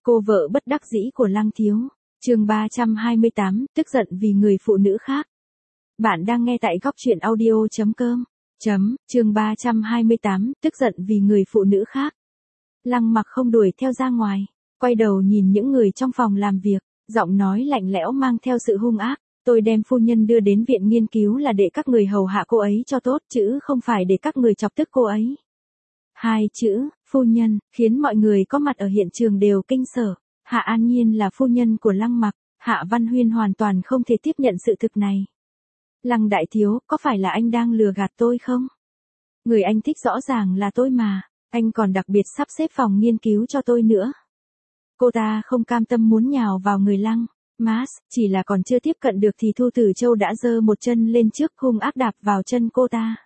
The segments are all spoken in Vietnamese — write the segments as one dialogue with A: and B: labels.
A: Cô vợ bất đắc dĩ của Lăng Thiếu. Chương 328, tức giận vì người phụ nữ khác. Bạn đang nghe tại góc truyện audio.com. Chương 328, tức giận vì người phụ nữ khác. Lăng Mặc không đuổi theo ra ngoài, quay đầu nhìn những người trong phòng làm việc, giọng nói lạnh lẽo mang theo sự hung ác. Tôi đem phu nhân đưa đến viện nghiên cứu là để các người hầu hạ cô ấy cho tốt, chứ không phải để các người chọc tức cô ấy. Hai chữ, phu nhân, khiến mọi người có mặt ở hiện trường đều kinh sợ. Hạ An Nhiên là phu nhân của Lăng Mặc, Hạ Văn Huyên hoàn toàn không thể tiếp nhận sự thực này. Lăng đại thiếu, có phải là anh đang lừa gạt tôi không? Người anh thích rõ ràng là tôi mà, anh còn đặc biệt sắp xếp phòng nghiên cứu cho tôi nữa. Cô ta không cam tâm muốn nhào vào người Lăng Mas, chỉ là còn chưa tiếp cận được thì Thu Tử Châu đã giơ một chân lên trước hung ác đạp vào chân cô ta.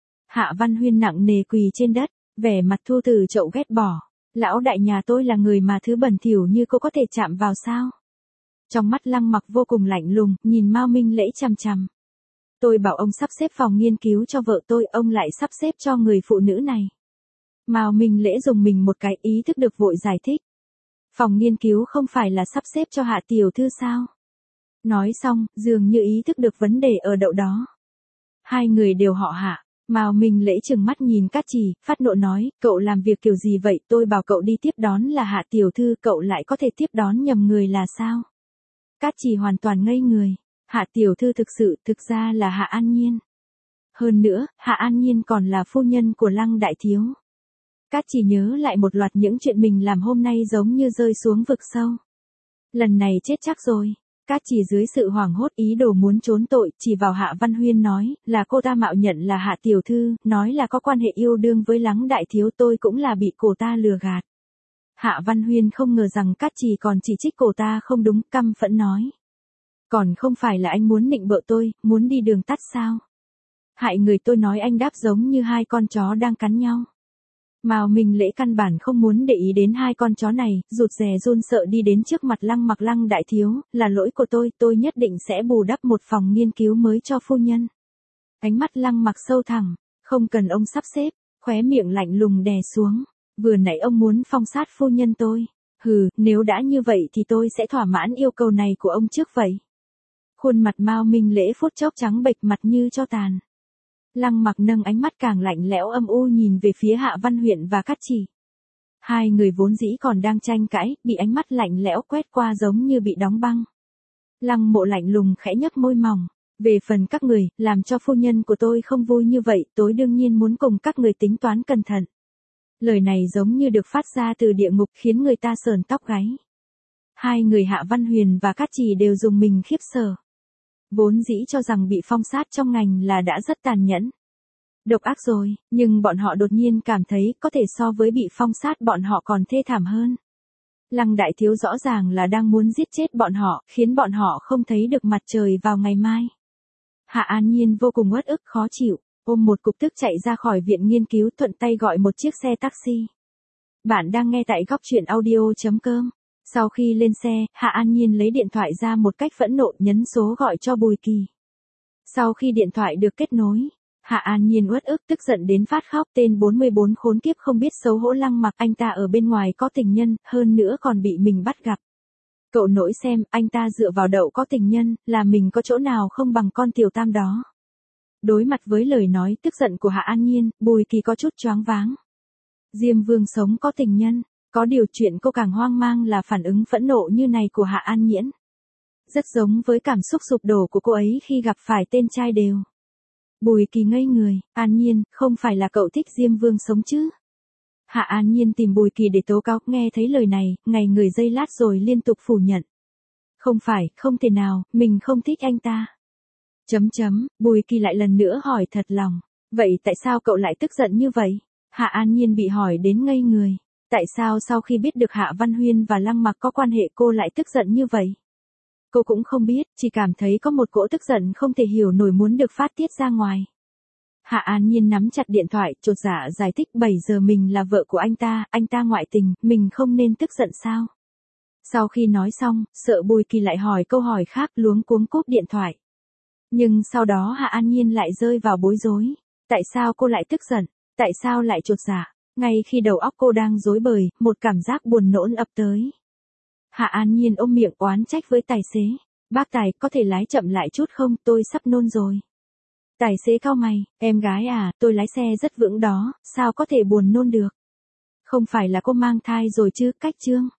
A: Hạ Văn Huyên nặng nề quỳ trên đất, vẻ mặt Thu Tử Châu ghét bỏ. Lão đại nhà tôi là người mà thứ bẩn thỉu như cô có thể chạm vào sao? Trong mắt Lăng Mặc vô cùng lạnh lùng, nhìn Mao Minh Lễ chằm chằm. Tôi bảo ông sắp xếp phòng nghiên cứu cho vợ tôi, ông lại sắp xếp cho người phụ nữ này. Mao Minh Lễ dùng mình một cái, ý thức được vội giải thích. Phòng nghiên cứu không phải là sắp xếp cho Hạ tiểu thư sao? Nói xong, dường như ý thức được vấn đề ở đậu đó. Hai người đều họ Hạ. Mao Minh Lễ trừng mắt nhìn Cát Trì, phát nộ nói, cậu làm việc kiểu gì vậy, tôi bảo cậu đi tiếp đón là Hạ tiểu thư, cậu lại có thể tiếp đón nhầm người là sao? Cát Trì hoàn toàn ngây người, Hạ tiểu thư thực ra là Hạ An Nhiên. Hơn nữa, Hạ An Nhiên còn là phu nhân của Lăng đại thiếu. Cát Trì nhớ lại một loạt những chuyện mình làm hôm nay giống như rơi xuống vực sâu. Lần này chết chắc rồi. Cát Trì dưới sự hoảng hốt ý đồ muốn trốn tội, chỉ vào Hạ Văn Huyên nói, là cô ta mạo nhận là Hạ tiểu thư, nói là có quan hệ yêu đương với Lăng đại thiếu, tôi cũng là bị cô ta lừa gạt. Hạ Văn Huyên không ngờ rằng Cát Trì còn chỉ trích cô ta không đúng, căm phẫn nói. Còn không phải là anh muốn nịnh bợ tôi, muốn đi đường tắt sao? Hại người, tôi nói anh đáp giống như hai con chó đang cắn nhau. Mao Minh Lễ căn bản không muốn để ý đến hai con chó này, rụt rè run sợ đi đến trước mặt Lăng Mặc. Lăng đại thiếu, là lỗi của tôi nhất định sẽ bù đắp một phòng nghiên cứu mới cho phu nhân. Ánh mắt Lăng Mặc sâu thẳm, không cần ông sắp xếp, khóe miệng lạnh lùng đè xuống. Vừa nãy ông muốn phong sát phu nhân tôi. Hừ, nếu đã như vậy thì tôi sẽ thỏa mãn yêu cầu này của ông trước vậy. Khuôn mặt Mao Minh Lễ phút chốc trắng bệch, mặt như tro tàn. Lăng Mặc nâng ánh mắt càng lạnh lẽo âm u nhìn về phía Hạ Văn Huyên và Cát Trì. Hai người vốn dĩ còn đang tranh cãi, bị ánh mắt lạnh lẽo quét qua giống như bị đóng băng. Lăng Mộ lạnh lùng khẽ nhếch môi mỏng. Về phần các người, làm cho phu nhân của tôi không vui như vậy, tôi đương nhiên muốn cùng các người tính toán cẩn thận. Lời này giống như được phát ra từ địa ngục khiến người ta sởn tóc gáy. Hai người Hạ Văn Huyên và Cát Trì đều dùng mình khiếp sợ. Vốn dĩ cho rằng bị phong sát trong ngành là đã rất tàn nhẫn, độc ác rồi, nhưng bọn họ đột nhiên cảm thấy có thể so với bị phong sát bọn họ còn thê thảm hơn. Lăng đại thiếu rõ ràng là đang muốn giết chết bọn họ, khiến bọn họ không thấy được mặt trời vào ngày mai. Hạ An Nhiên vô cùng uất ức khó chịu, ôm một cục tức chạy ra khỏi viện nghiên cứu, thuận tay gọi một chiếc xe taxi. Bạn đang nghe tại góc truyện audio.com. Sau khi lên xe, Hạ An Nhiên lấy điện thoại ra một cách phẫn nộ, nhấn số gọi cho Bùi Kỳ. Sau khi điện thoại được kết nối, Hạ An Nhiên uất ức tức giận đến phát khóc, tên 44 khốn kiếp không biết xấu hổ Lăng Mặc, anh ta ở bên ngoài có tình nhân, hơn nữa còn bị mình bắt gặp. Cậu nỗi xem, anh ta dựa vào đậu có tình nhân, là mình có chỗ nào không bằng con tiểu tam đó. Đối mặt với lời nói tức giận của Hạ An Nhiên, Bùi Kỳ có chút choáng váng. Diêm Vương sống có tình nhân. Có điều chuyện cô càng hoang mang là phản ứng phẫn nộ như này của Hạ An Nhiên. Rất giống với cảm xúc sụp đổ của cô ấy khi gặp phải tên trai đều. Bùi Kỳ ngây người, An Nhiên, không phải là cậu thích Diêm Vương sống chứ? Hạ An Nhiên tìm Bùi Kỳ để tố cáo, nghe thấy lời này, ngây người giây lát rồi liên tục phủ nhận. Không phải, không thể nào, mình không thích anh ta. Bùi Kỳ lại lần nữa hỏi thật lòng, vậy tại sao cậu lại tức giận như vậy? Hạ An Nhiên bị hỏi đến ngây người. Tại sao sau khi biết được Hạ Văn Huyên và Lăng Mặc có quan hệ cô lại tức giận như vậy? Cô cũng không biết, chỉ cảm thấy có một cỗ tức giận không thể hiểu nổi muốn được phát tiết ra ngoài. Hạ An Nhiên nắm chặt điện thoại, chột dạ giải thích 7 giờ mình là vợ của anh ta ngoại tình, mình không nên tức giận sao? Sau khi nói xong, sợ Bùi Kỳ lại hỏi câu hỏi khác, luống cuống cúp điện thoại. Nhưng sau đó Hạ An Nhiên lại rơi vào bối rối. Tại sao cô lại tức giận? Tại sao lại chột dạ? Ngay khi đầu óc cô đang rối bời, một cảm giác buồn nôn ập tới. Hạ An Nhiên ôm miệng oán trách với tài xế. Bác tài, có thể lái chậm lại chút không, tôi sắp nôn rồi. Tài xế cau mày, em gái à, tôi lái xe rất vững đó, sao có thể buồn nôn được. Không phải là cô mang thai rồi chứ, cách Trương.